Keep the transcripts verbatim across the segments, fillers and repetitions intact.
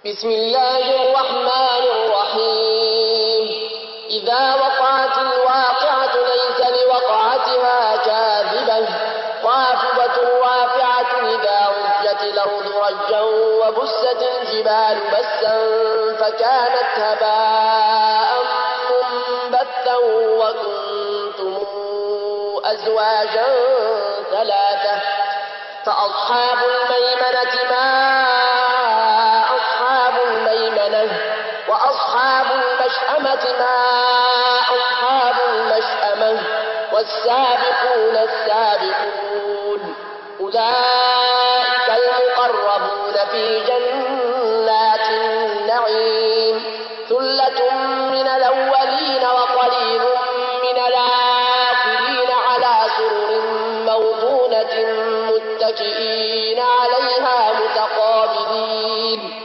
بسم الله الرحمن الرحيم إذا وقعت الواقعة ليس لوقعتها كاذبة خافضة رافعة إذا رجت الأرض رجا وبست الجبال بسا فكانت هباء منبثا وكنتم أزواجا ثلاثة فأصحاب الميمنة ما أصحاب الميمنة وأصحاب المشأمة ما أصحاب المشأمة والسابقون السابقون أولئك المقربون في جنات النعيم ثلة من الأولين وقليل من الآخرين على سرر موضونة متكئين عليها متقابلين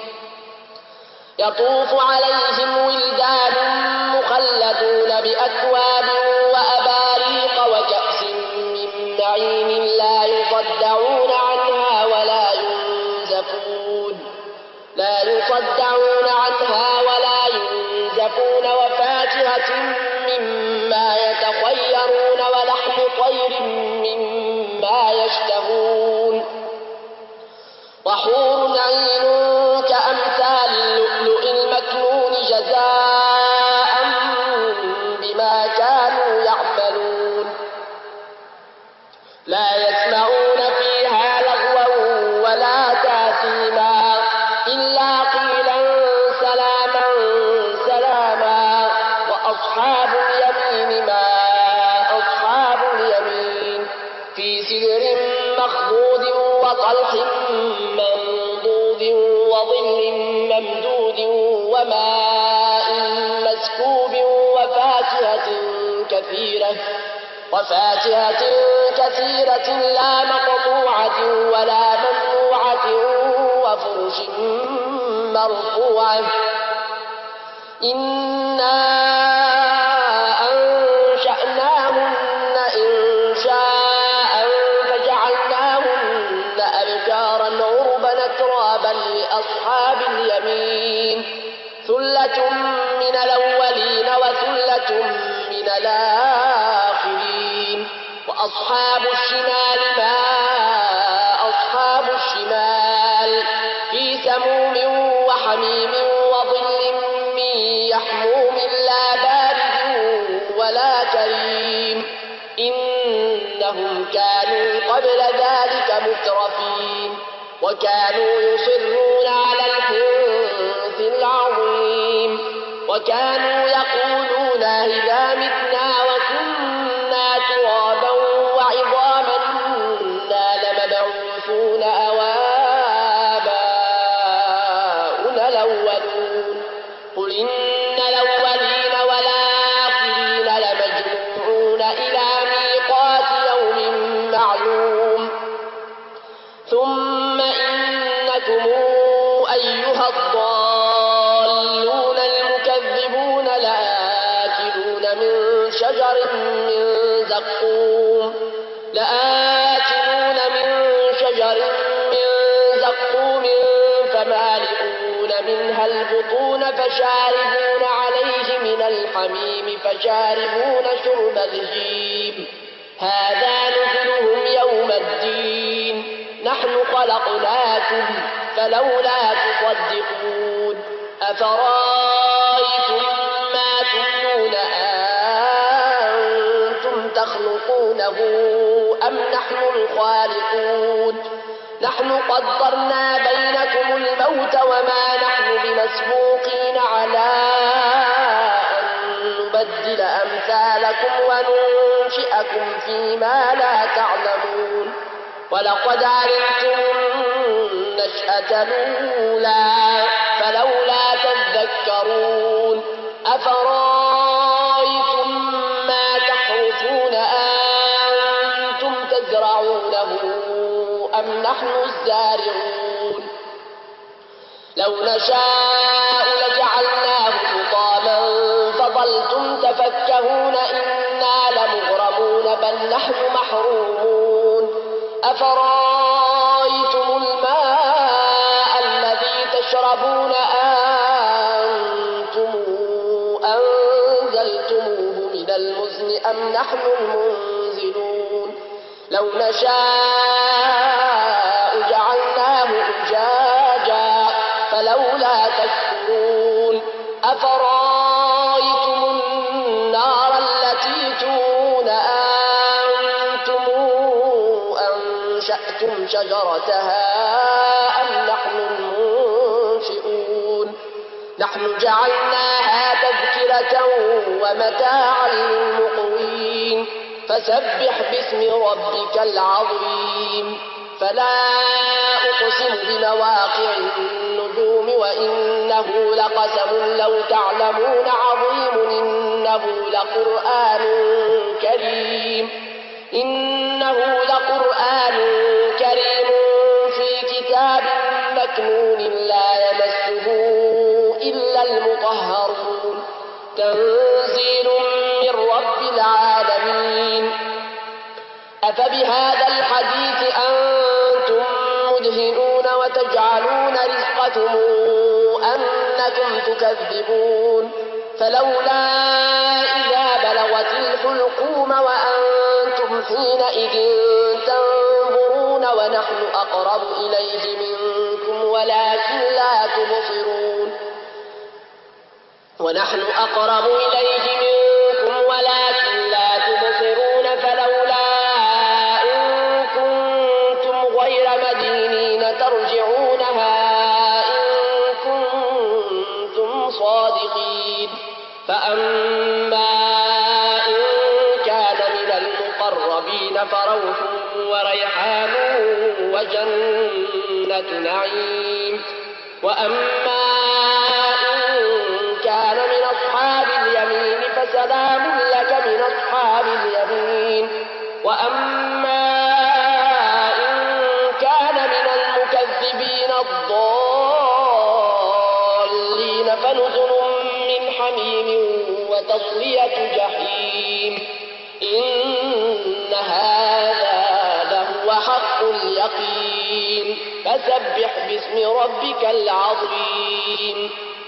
يطوف عليهم ولدان مخلدون بأكواب وأباريق وكأس من معين لا يصدعون عنها ولا ينزفون لا يصدعون عنها ولا ينزفون وفاكهة مما يتخيرون ولحم طير مما يشتهون وحور عين كأمثال اللؤلؤ المكنون جزاء بما كانوا يعملون لا يسمعون فيها لغوا ولا تأثيما إلا قيلا سلاما سلاما وأصحاب اليمين ما أصحاب اليمين في سدر مخضود وطلح منضود وظل ممدود وماء مسكوب وفاكهة كثيرة وفاكهة كثيرة لا مقطوعة ولا ممنوعة وفرش مرفوعة إنا أنشأناهن إنشاء فجعلناهن أبكارا عربا أترابا لأصحاب اليمين ثلة من الأولين وثلة من الآخرين وأصحاب الشمال ما أصحاب الشمال في سموم وحميم وظل من يحموم لا بارد ولا كريم إنهم كانوا قبل ذلك مترفين وكانوا يصرون على الحنث العظيم وكانوا يقولون إذا متنا وكنا ترابا وعظاما إنا لمبعوثون أو آباؤنا الأولون قل إن الأولين والآخرين لمجموعون إلى ميقات يوم معلوم ثم إنكم أيها الضالون المكذبون لآكلون من شجر من زقوم لآكلون من شجر من زقوم فمالئون منها البطون فشاربون عليه من الحميم فشاربون شرب الهيم هذا نزلهم يوم الدين نحن خلقناكم فلولا تصدقون أفرأيتم ما تمنون أنتم تخلقونه أم نحن الخالقون نحن قدرنا بينكم الموت وما نحن بمسبوقين على أن نبدل أمثالكم وننشئكم فيما لا تعلمون ولقد علمتم النشأة الأولى فلولا تذكرون أفرأيتم ما تحرثون أنتم تزرعونه أم نحن الزارعون لو نشاء لجعلناه حطاما فظلتم تفكهون إنا لمغرمون بل نحن محرومون أفرأيتم الماء الذي تشربون أأنتم أنزلتموه من المزن أم نحن المنزلون لو نشاء جعلناه أجاجا فلولا تشكرون أفرأيتم النار التي تورون أأنتم أنشأتم شجرتها أم نحن المنشئون نحن جعلناها تذكرة ومتاعا للمقوين فسبح باسم ربك العظيم فلا أقسم بمواقع النجوم وإنه لقسم لو تعلمون عظيم إنه لقرآن كريم إنه لقرآن كريم في كتاب مكنون لا يمسه إلا المطهرون تنزيل من رب العالمين أفبهذا الحديث أنتم مدهنون وتجعلون رزقكم أنكم تكذبون فلولا إذا بلغت الحلقوم وأنتم حينئذ تنظرون ونحن أقرب إليه منكم ولكن لا تبصرون ونحن أقرب إليه منكم ولكن لا تبصرون فلولا إن كنتم غير مدينين ترجعونها إن كنتم صادقين فأما إن كان من المقربين فروح وريحان وجنة نعيم وأما كان من أصحاب اليمين فسلام لك من أصحاب اليمين وأما إن كان من المكذبين الضالين فنزل من حميم وتصلية جحيم إن هذا لهو حق اليقين فسبح باسم ربك العظيم